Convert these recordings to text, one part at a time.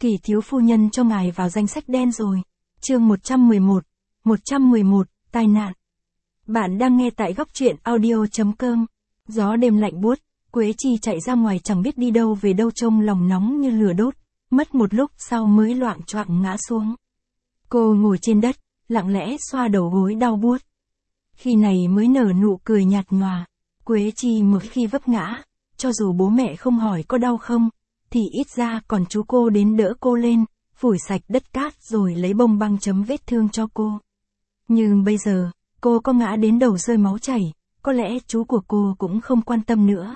Kỳ thiếu phu nhân cho ngài vào danh sách đen rồi. Chương 111, tai nạn. Bạn đang nghe tại góc truyện audio.com. Gió đêm lạnh buốt, Quế Chi chạy ra ngoài chẳng biết đi đâu về đâu, trông lòng nóng như lửa đốt, mất một lúc sau mới loạng choạng ngã xuống. Cô ngồi trên đất, lặng lẽ xoa đầu gối đau buốt. Khi này mới nở nụ cười nhạt nhòa. Quế Chi một khi vấp ngã, cho dù bố mẹ không hỏi có đau không, thì ít ra còn chú cô đến đỡ cô lên, phủi sạch đất cát rồi lấy bông băng chấm vết thương cho cô. Nhưng bây giờ, cô có ngã đến đầu rơi máu chảy, có lẽ chú của cô cũng không quan tâm nữa.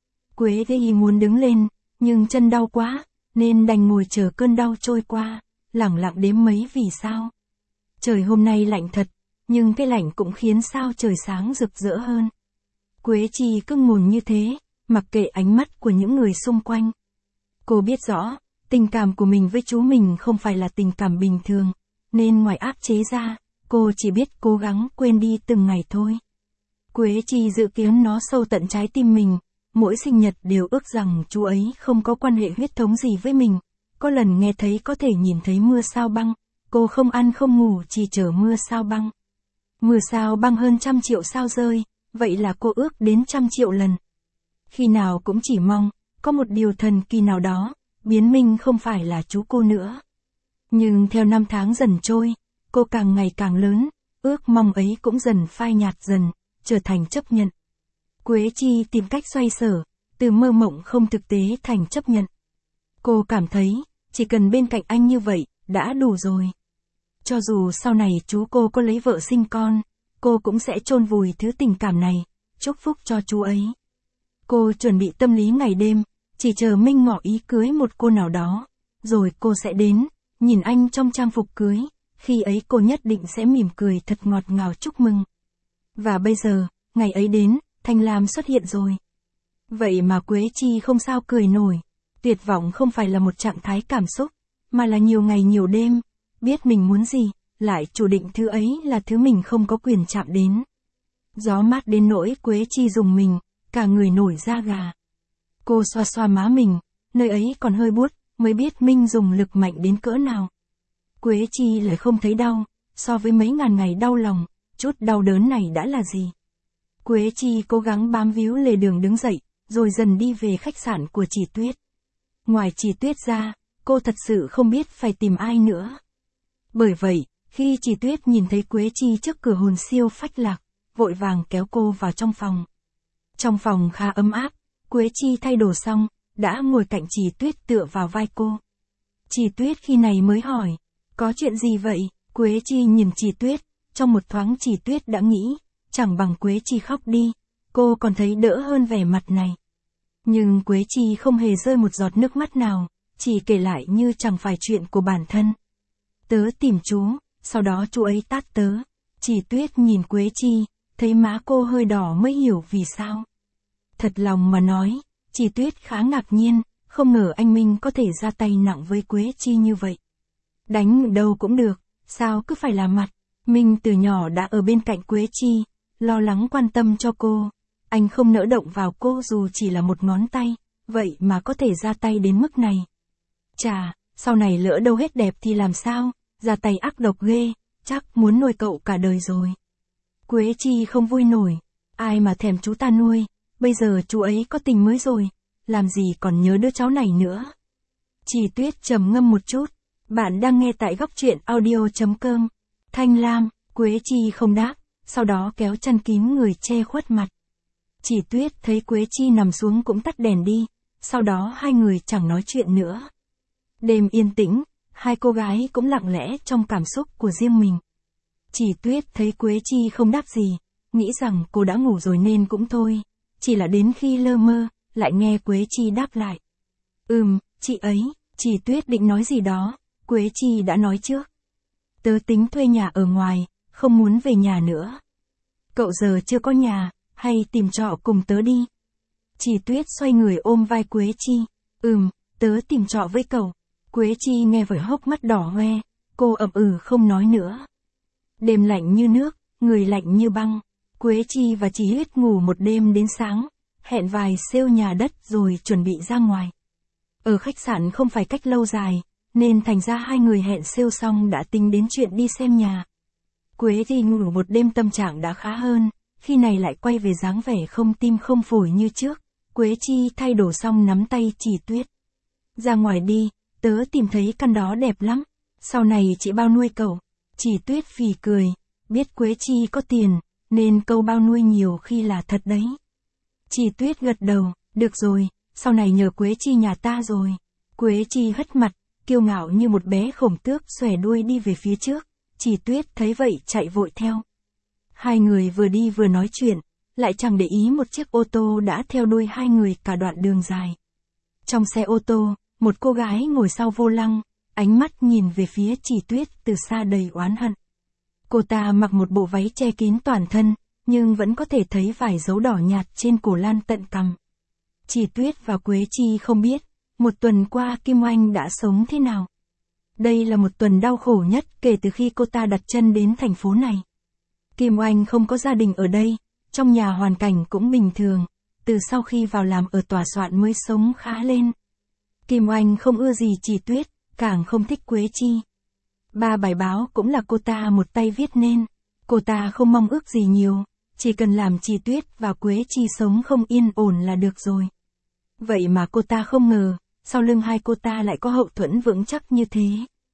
Quế Chi muốn đứng lên, nhưng chân đau quá, nên đành ngồi chờ cơn đau trôi qua, lẳng lặng đếm mấy vì sao. Trời hôm nay lạnh thật, nhưng cái lạnh cũng khiến sao trời sáng rực rỡ hơn. Quế Chi cứ ngồi như thế, mặc kệ ánh mắt của những người xung quanh. Cô biết rõ, tình cảm của mình với chú mình không phải là tình cảm bình thường, nên ngoài áp chế ra, cô chỉ biết cố gắng quên đi từng ngày thôi. Quế Chi dự kiến nó sâu tận trái tim mình, mỗi sinh nhật đều ước rằng chú ấy không có quan hệ huyết thống gì với mình. Có lần nghe thấy có thể nhìn thấy mưa sao băng, cô không ăn không ngủ chỉ chờ mưa sao băng. Mưa sao băng hơn 100 triệu sao rơi, vậy là cô ước đến 100 triệu lần. Khi nào cũng chỉ mong, có một điều thần kỳ nào đó, biến mình không phải là chú cô nữa. Nhưng theo năm tháng dần trôi, cô càng ngày càng lớn, ước mong ấy cũng dần phai nhạt dần, trở thành chấp nhận. Quế Chi tìm cách xoay sở, từ mơ mộng không thực tế thành chấp nhận. Cô cảm thấy, chỉ cần bên cạnh anh như vậy, đã đủ rồi. Cho dù sau này chú cô có lấy vợ sinh con, cô cũng sẽ chôn vùi thứ tình cảm này, chúc phúc cho chú ấy. Cô chuẩn bị tâm lý ngày đêm, chỉ chờ Minh ngỏ ý cưới một cô nào đó, rồi cô sẽ đến, nhìn anh trong trang phục cưới, khi ấy cô nhất định sẽ mỉm cười thật ngọt ngào chúc mừng. Và bây giờ, ngày ấy đến, Thanh Lam xuất hiện rồi. Vậy mà Quế Chi không sao cười nổi, tuyệt vọng không phải là một trạng thái cảm xúc, mà là nhiều ngày nhiều đêm, biết mình muốn gì, lại chủ định thứ ấy là thứ mình không có quyền chạm đến. Gió mát đến nỗi Quế Chi rùng mình, cả người nổi da gà. Cô xoa xoa má mình, nơi ấy còn hơi buốt, mới biết Minh dùng lực mạnh đến cỡ nào. Quế Chi lại không thấy đau, so với mấy ngàn ngày đau lòng, chút đau đớn này đã là gì. Quế Chi cố gắng bám víu lề đường đứng dậy, rồi dần đi về khách sạn của chị Tuyết. Ngoài chị Tuyết ra, cô thật sự không biết phải tìm ai nữa. Bởi vậy, khi chị Tuyết nhìn thấy Quế Chi trước cửa hồn siêu phách lạc, vội vàng kéo cô vào trong phòng. Trong phòng khá ấm áp, Quế Chi thay đồ xong, đã ngồi cạnh chị Tuyết tựa vào vai cô. Chị Tuyết khi này mới hỏi, có chuyện gì vậy? Quế Chi nhìn chị Tuyết, trong một thoáng chị Tuyết đã nghĩ, chẳng bằng Quế Chi khóc đi, cô còn thấy đỡ hơn vẻ mặt này. Nhưng Quế Chi không hề rơi một giọt nước mắt nào, chỉ kể lại như chẳng phải chuyện của bản thân. Tớ tìm chú, sau đó chú ấy tát tớ. Chị Tuyết nhìn Quế Chi, thấy má cô hơi đỏ mới hiểu vì sao. Thật lòng mà nói, chị Tuyết khá ngạc nhiên, không ngờ anh Minh có thể ra tay nặng với Quế Chi như vậy. Đánh đâu cũng được, sao cứ phải là mặt. Minh từ nhỏ đã ở bên cạnh Quế Chi, lo lắng quan tâm cho cô. Anh không nỡ động vào cô dù chỉ là một ngón tay, vậy mà có thể ra tay đến mức này. Chà, sau này lỡ đâu hết đẹp thì làm sao, ra tay ác độc ghê, chắc muốn nuôi cậu cả đời rồi. Quế Chi không vui nổi, ai mà thèm chú ta nuôi, bây giờ chú ấy có tình mới rồi, làm gì còn nhớ đứa cháu này nữa. Chị Tuyết trầm ngâm một chút, bạn đang nghe tại góc truyện audio.com. Thanh Lam, Quế Chi không đáp, sau đó kéo chăn kín người che khuất mặt. Chị Tuyết thấy Quế Chi nằm xuống cũng tắt đèn đi, sau đó hai người chẳng nói chuyện nữa. Đêm yên tĩnh, hai cô gái cũng lặng lẽ trong cảm xúc của riêng mình. Chị Tuyết thấy Quế Chi không đáp gì, nghĩ rằng cô đã ngủ rồi nên cũng thôi, chỉ là đến khi lơ mơ, lại nghe Quế Chi đáp lại. Chị ấy, chị Tuyết định nói gì đó, Quế Chi đã nói trước. Tớ tính thuê nhà ở ngoài, không muốn về nhà nữa. Cậu giờ chưa có nhà, hay tìm trọ cùng tớ đi. Chị Tuyết xoay người ôm vai Quế Chi. Tớ tìm trọ với cậu. Quế Chi nghe vậy hốc mắt đỏ hoe, cô ậm không nói nữa. Đêm lạnh như nước, người lạnh như băng. Quế Chi và chị Tuyết ngủ một đêm đến sáng, hẹn vài sale nhà đất rồi chuẩn bị ra ngoài. Ở khách sạn không phải cách lâu dài, nên thành ra hai người hẹn sale xong đã tính đến chuyện đi xem nhà. Quế Chi ngủ một đêm tâm trạng đã khá hơn, khi này lại quay về dáng vẻ không tim không phổi như trước. Quế Chi thay đồ xong nắm tay Chỉ Tuyết. Ra ngoài đi, tớ tìm thấy căn đó đẹp lắm, sau này chị bao nuôi cậu. Chỉ Tuyết phì cười, biết Quế Chi có tiền, nên câu bao nuôi nhiều khi là thật đấy. Chỉ Tuyết gật đầu, được rồi, sau này nhờ Quế Chi nhà ta rồi. Quế Chi hất mặt, kiêu ngạo như một bé khổng tước xòe đuôi đi về phía trước. Chỉ Tuyết thấy vậy chạy vội theo. Hai người vừa đi vừa nói chuyện, lại chẳng để ý một chiếc ô tô đã theo đuôi hai người cả đoạn đường dài. Trong xe ô tô, một cô gái ngồi sau vô lăng, ánh mắt nhìn về phía Chỉ Tuyết từ xa đầy oán hận. Cô ta mặc một bộ váy che kín toàn thân, nhưng vẫn có thể thấy vài dấu đỏ nhạt trên cổ lan tận cằm. Chỉ Tuyết và Quế Chi không biết, một tuần qua Kim Oanh đã sống thế nào. Đây là một tuần đau khổ nhất kể từ khi cô ta đặt chân đến thành phố này. Kim Oanh không có gia đình ở đây, trong nhà hoàn cảnh cũng bình thường, từ sau khi vào làm ở tòa soạn mới sống khá lên. Kim Oanh không ưa gì Chỉ Tuyết, càng không thích Quế Chi. 3 bài báo cũng là cô ta một tay viết nên, cô ta không mong ước gì nhiều, chỉ cần làm Chỉ Tuyết và Quế Chi sống không yên ổn là được rồi. Vậy mà cô ta không ngờ, sau lưng hai cô ta lại có hậu thuẫn vững chắc như thế.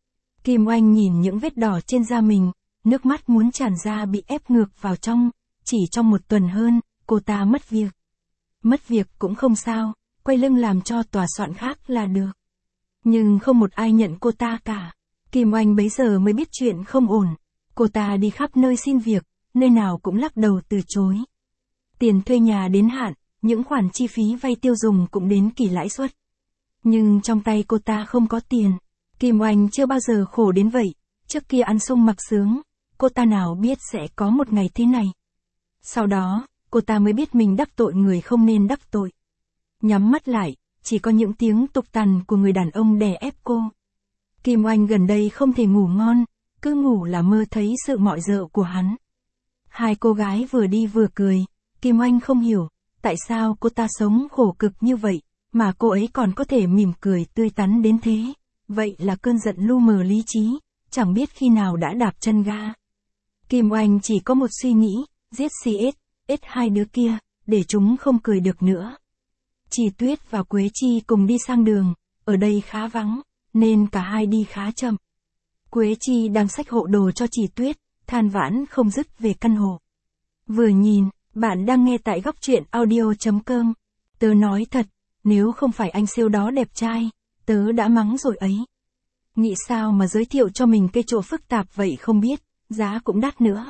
Kim Oanh nhìn những vết đỏ trên da mình, nước mắt muốn tràn ra bị ép ngược vào trong, chỉ trong một tuần hơn, cô ta mất việc. Mất việc cũng không sao, quay lưng làm cho tòa soạn khác là được. Nhưng không một ai nhận cô ta cả. Kim Oanh bấy giờ mới biết chuyện không ổn. Cô ta đi khắp nơi xin việc, nơi nào cũng lắc đầu từ chối. Tiền thuê nhà đến hạn, những khoản chi phí vay tiêu dùng cũng đến kỳ lãi suất. Nhưng trong tay cô ta không có tiền. Kim Oanh chưa bao giờ khổ đến vậy, trước kia ăn sung mặc sướng, cô ta nào biết sẽ có một ngày thế này. Sau đó, cô ta mới biết mình đắc tội người không nên đắc tội. Nhắm mắt lại, chỉ có những tiếng tục tằn của người đàn ông đè ép cô. Kim Oanh gần đây không thể ngủ ngon, cứ ngủ là mơ thấy sự mọi dợ của hắn. Hai cô gái vừa đi vừa cười, Kim Oanh không hiểu, tại sao cô ta sống khổ cực như vậy, mà cô ấy còn có thể mỉm cười tươi tắn đến thế. Vậy là cơn giận lu mờ lý trí, chẳng biết khi nào đã đạp chân ga. Kim Oanh chỉ có một suy nghĩ, giết CS, hai đứa kia, để chúng không cười được nữa. Chỉ Tuyết và Quế Chi cùng đi sang đường, ở đây khá vắng, nên cả hai đi khá chậm. Quế Chi đang xách hộ đồ cho Chỉ Tuyết, than vãn không dứt về căn hộ. Vừa nhìn, bạn đang nghe tại góc truyện audio.com. Tớ nói thật, nếu không phải anh siêu đó đẹp trai, tớ đã mắng rồi ấy. Nghĩ sao mà giới thiệu cho mình cái chỗ phức tạp vậy không biết, giá cũng đắt nữa.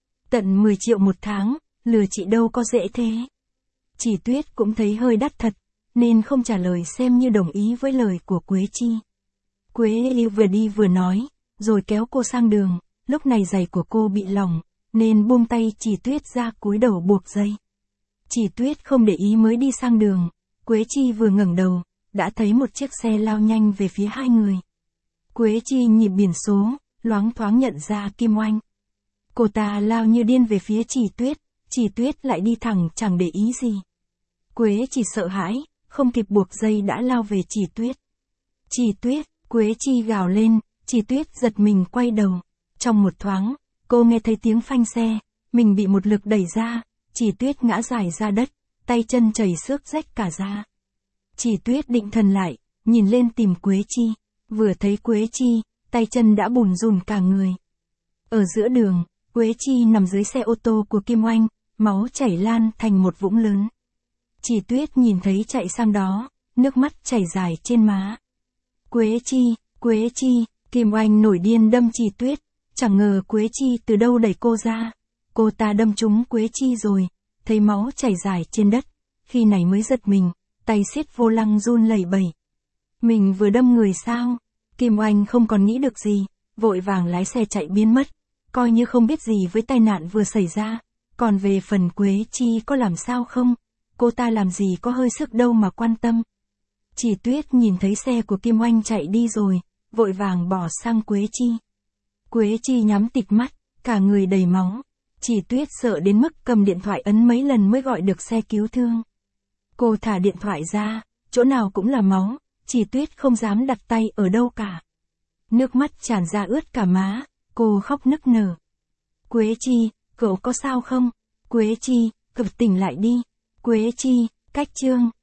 Tận 10 triệu một tháng, lừa chị đâu có dễ thế. Chỉ Tuyết cũng thấy hơi đắt thật, nên không trả lời xem như đồng ý với lời của Quế Chi. Quế Lưu vừa đi vừa nói, rồi kéo cô sang đường, lúc này giày của cô bị lỏng, nên buông tay Chỉ Tuyết ra cúi đầu buộc dây. Chỉ Tuyết không để ý mới đi sang đường, Quế Chi vừa ngẩng đầu, đã thấy một chiếc xe lao nhanh về phía hai người. Quế Chi nhịp biển số, loáng thoáng nhận ra Kim Oanh. Cô ta lao như điên về phía Chỉ Tuyết lại đi thẳng chẳng để ý gì. Quế Chi sợ hãi, không kịp buộc dây đã lao về Chỉ Tuyết, Quế Chi gào lên, Chỉ Tuyết giật mình quay đầu. Trong một thoáng, cô nghe thấy tiếng phanh xe, mình bị một lực đẩy ra, Chỉ Tuyết ngã dài ra đất, tay chân chảy xước rách cả da. Chỉ Tuyết định thần lại, nhìn lên tìm Quế Chi, vừa thấy Quế Chi, tay chân đã bùn rùn cả người. Ở giữa đường, Quế Chi nằm dưới xe ô tô của Kim Oanh, máu chảy lan thành một vũng lớn. Chỉ Tuyết nhìn thấy chạy sang đó, nước mắt chảy dài trên má. Quế Chi, Kim Oanh nổi điên đâm Chỉ Tuyết, chẳng ngờ Quế Chi từ đâu đẩy cô ra. Cô ta đâm trúng Quế Chi rồi, thấy máu chảy dài trên đất, khi này mới giật mình, tay siết vô lăng run lẩy bẩy. Mình vừa đâm người sao? Kim Oanh không còn nghĩ được gì, vội vàng lái xe chạy biến mất, coi như không biết gì với tai nạn vừa xảy ra. Còn về phần Quế Chi có làm sao không? Cô ta làm gì có hơi sức đâu mà quan tâm. Chỉ Tuyết nhìn thấy xe của Kim Oanh chạy đi rồi, vội vàng bỏ sang Quế Chi. Quế Chi nhắm tịt mắt, cả người đầy máu. Chỉ Tuyết sợ đến mức cầm điện thoại ấn mấy lần mới gọi được xe cứu thương. Cô thả điện thoại ra, chỗ nào cũng là máu, Chỉ Tuyết không dám đặt tay ở đâu cả. Nước mắt tràn ra ướt cả má, cô khóc nức nở. Quế Chi, cậu có sao không? Quế Chi, cậu tỉnh lại đi. Quế Chi, cách Trương.